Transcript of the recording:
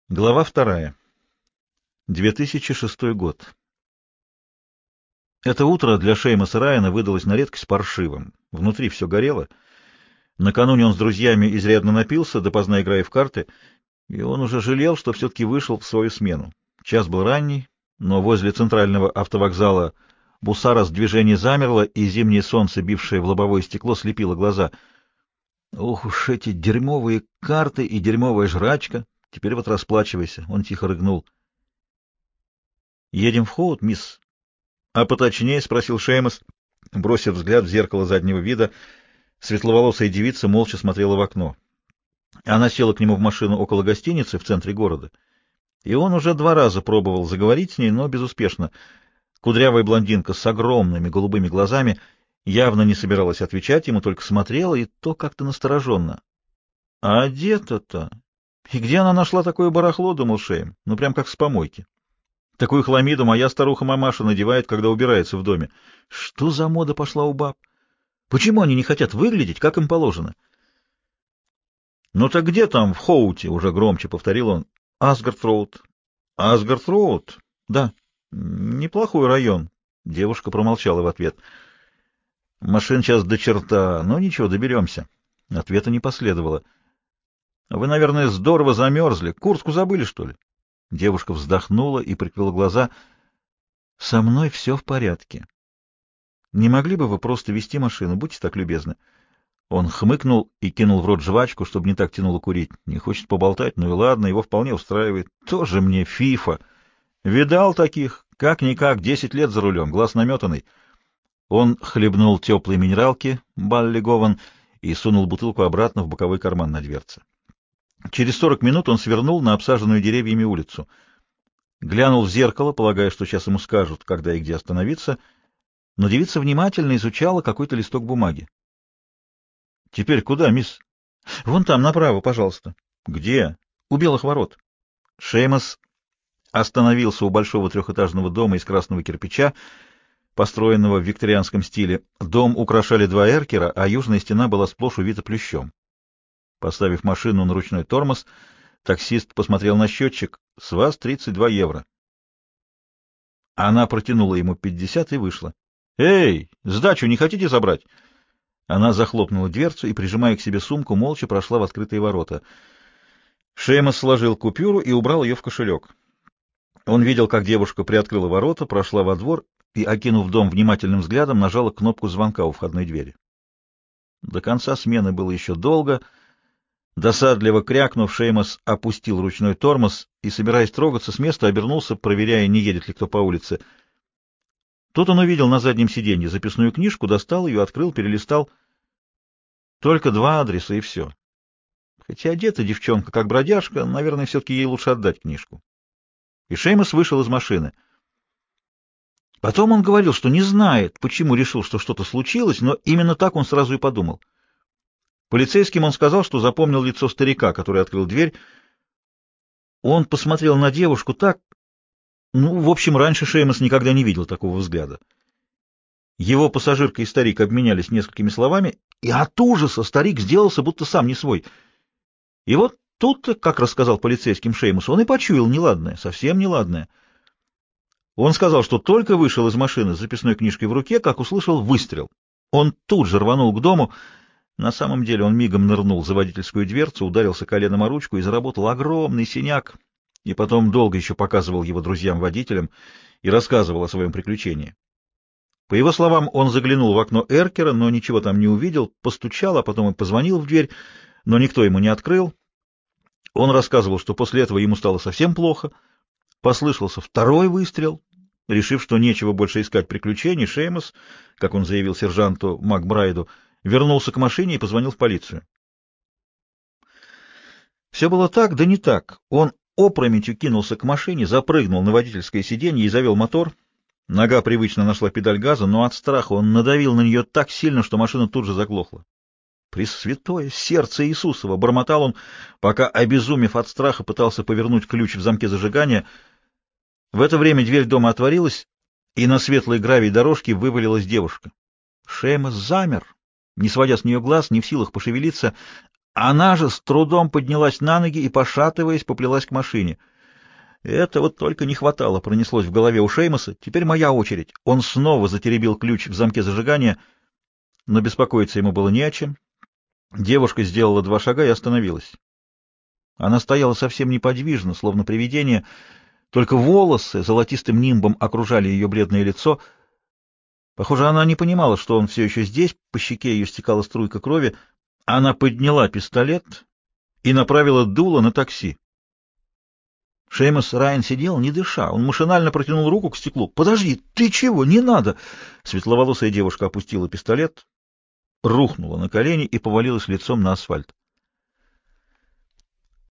Глава 2. 2006 год. Это утро для Шеймаса Райана выдалось на редкость паршивым. Внутри все горело. Накануне он с друзьями изрядно напился, допоздна играя в карты, и он уже жалел, что все-таки вышел в свою смену. Час был ранний, но возле центрального автовокзала Бусарос движение замерло, и зимнее солнце, бившее в лобовое стекло, слепило глаза. Ох уж эти дерьмовые карты и дерьмовая жрачка! Теперь вот расплачивайся. Он тихо рыгнул. «Едем в Хоут, мисс?» «А поточнее?» — спросил Шеймас, бросив взгляд в зеркало заднего вида. Светловолосая девица молча смотрела в окно. Она села к нему в машину около гостиницы в центре города, и он уже 2 раза пробовал заговорить с ней, но безуспешно. Кудрявая блондинка с огромными голубыми глазами явно не собиралась отвечать ему, только смотрела, и то как-то настороженно. «А одета-то? И где она нашла такое барахло?» — думал Шейм. «Ну, прям как с помойки. Такую хламиду моя старуха-мамаша надевает, когда убирается в доме. Что за мода пошла у баб? Почему они не хотят выглядеть, как им положено?» «Ну так где там, в Хоуте?» — уже громче повторил он. «Асгард-Роуд». «Асгард-Роуд? Да. Неплохой район». Девушка промолчала в ответ. «Машин сейчас до черта, но ничего, доберемся». Ответа не последовало. «Вы, наверное, здорово замерзли. Куртку забыли, что ли?» Девушка вздохнула и прикрыла глаза. «Со мной все в порядке. Не могли бы вы просто вести машину? Будьте так любезны». Он хмыкнул и кинул в рот жвачку, чтобы не так тянуло курить. Не хочет поболтать, ну и ладно, его вполне устраивает. Тоже мне фифа. Видал таких? Как-никак, 10 лет за рулем, глаз наметанный. Он хлебнул теплой минералки, Балли Гован, и сунул бутылку обратно в боковой карман на дверце. Через 40 минут он свернул на обсаженную деревьями улицу. Глянул в зеркало, полагая, что сейчас ему скажут, когда и где остановиться, но девица внимательно изучала какой-то листок бумаги. «Теперь куда, мисс?» «Вон там, направо, пожалуйста». «Где?» «У белых ворот». Шеймас остановился у большого трехэтажного дома из красного кирпича, построенного в викторианском стиле. Дом украшали 2 эркера, а южная стена была сплошь увита плющом. Поставив машину на ручной тормоз, таксист посмотрел на счетчик. «С вас 32 евро». Она протянула ему 50 и вышла. «Эй, сдачу не хотите забрать?» Она захлопнула дверцу и, прижимая к себе сумку, молча прошла в открытые ворота. Шеймас сложил купюру и убрал ее в кошелек. Он видел, как девушка приоткрыла ворота, прошла во двор и, окинув дом внимательным взглядом, нажала кнопку звонка у входной двери. До конца смены было еще долго. Досадливо крякнув, Шеймас опустил ручной тормоз и, собираясь трогаться с места, обернулся, проверяя, не едет ли кто по улице. Тут он увидел на заднем сиденье записную книжку, достал ее, открыл, перелистал. Только 2 адреса и все. Хотя одета девчонка как бродяжка, наверное, все-таки ей лучше отдать книжку. И Шеймас вышел из машины. Потом он говорил, что не знает, почему решил, что что-то случилось, но именно так он сразу и подумал. Полицейским он сказал, что запомнил лицо старика, который открыл дверь. Он посмотрел на девушку так... Ну, в общем, раньше Шеймас никогда не видел такого взгляда. Его пассажирка и старик обменялись несколькими словами, и от ужаса старик сделался, будто сам не свой. И вот тут, как рассказал полицейским Шеймус, он и почуял неладное, совсем неладное. Он сказал, что только вышел из машины с записной книжкой в руке, как услышал выстрел. Он тут же рванул к дому. На самом деле он мигом нырнул за водительскую дверцу, ударился коленом о ручку и заработал огромный синяк, и потом долго еще показывал его друзьям-водителям и рассказывал о своем приключении. По его словам, он заглянул в окно эркера, но ничего там не увидел, постучал, а потом и позвонил в дверь, но никто ему не открыл. Он рассказывал, что после этого ему стало совсем плохо. Послышался второй выстрел. Решив, что нечего больше искать приключений, Шеймас, как он заявил сержанту Макбрайду, вернулся к машине и позвонил в полицию. Все было так, да не так. Он опрометью кинулся к машине, запрыгнул на водительское сиденье и завел мотор. Нога привычно нашла педаль газа, но от страха он надавил на нее так сильно, что машина тут же заглохла. «Пресвятое сердце Иисусова!» — бормотал он, пока, обезумев от страха, пытался повернуть ключ в замке зажигания. В это время дверь дома отворилась, и на светлой гравий дорожки вывалилась девушка. Шеймас замер, не сводя с нее глаз, не в силах пошевелиться. Она же с трудом поднялась на ноги и, пошатываясь, поплелась к машине. Это вот только не хватало, пронеслось в голове у Шеймоса. Теперь моя очередь. Он снова затеребил ключ в замке зажигания, но беспокоиться ему было не о чем. Девушка сделала 2 шага и остановилась. Она стояла совсем неподвижно, словно привидение, только волосы золотистым нимбом окружали ее бледное лицо. Похоже, она не понимала, что он все еще здесь, по щеке ее стекала струйка крови. Она подняла пистолет и направила дуло на такси. Шеймос Райан сидел, не дыша. Он машинально протянул руку к стеклу. «Подожди, ты чего? Не надо!» Светловолосая девушка опустила пистолет, рухнула на колени и повалилась лицом на асфальт.